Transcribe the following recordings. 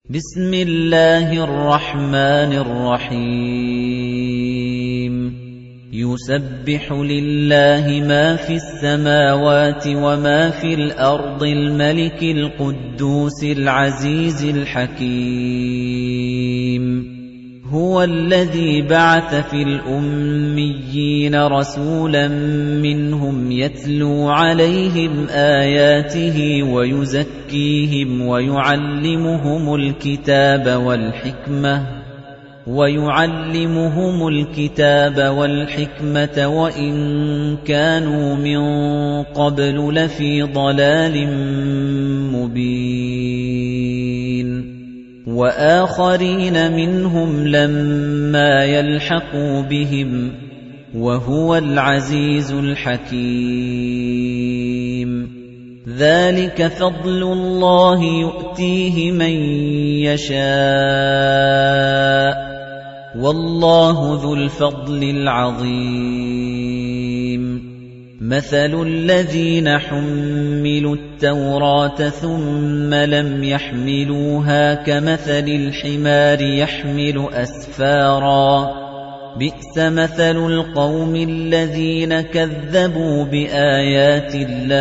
بسم الله الرحمن الرحيم يسبح لله ما في السماوات وما في الأرض الملك القدوس العزيز الحكيم هو الذي بعث في الأميين رسولا منهم يتلو عليهم آياته ويزكيهم ويعلمهم الكتاب والحكمة وإن كانوا من قبل لفي ضلال مبين وآخرين منهم لما يلحقوا بهم وهو العزيز الحكيم ذلك فضل الله يؤتيه من يشاء والله ذو الفضل العظيم مثل الذين حملوا التوراة ثم لم يحملوها كمثل الحمار يحمل أسفارا بئس مثل القوم الذين كذبوا بآيات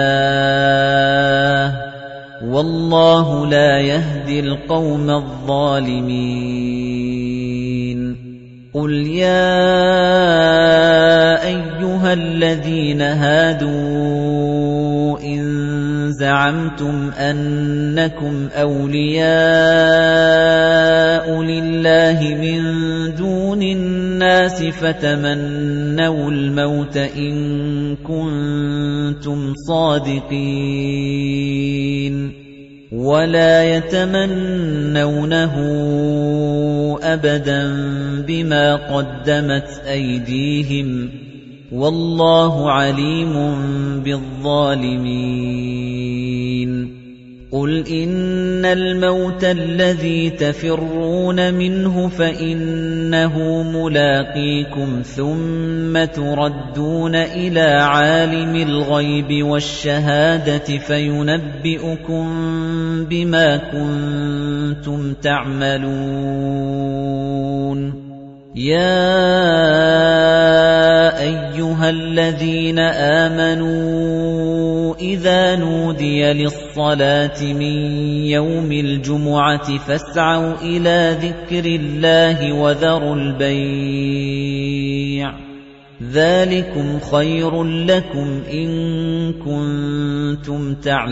الله والله لا يهدي القوم الظالمين قل يا أيها الذين هادوا إن زعمتم أنكم أولياء لله من دون الناس فتمنوا الموت إن كنتم صادقين ولا يتمنونه أبدا بما قدمت أيديهم والله عليم بالظالمين قل إن الموت الذي تفرون منه فإنه ملاقيكم ثم تردون إلى عالم الغيب والشهادة فينبئكم بما كنتم تعملون يا أيها الذين آمنوا إذا نودي للصلاة من يوم الجمعة فاسعوا إلى ذكر الله وذروا البيع ذلكم خير لكم إن كنتم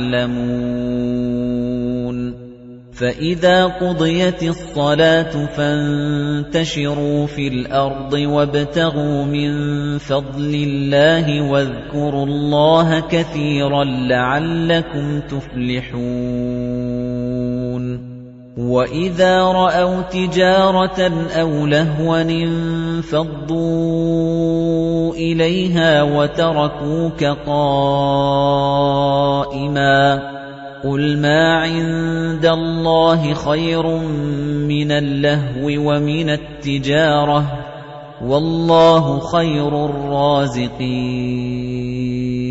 تعلمون فإذا قضيت الصلاة فانتشروا في الأرض وابتغوا من فضل الله واذكروا الله كثيرا لعلكم تفلحون وإذا رأوا تجارة أو لهوا انفضوا إليها وتركوك قائما قل ما عند الله خير من اللهو ومن التجارة والله خير الرازقين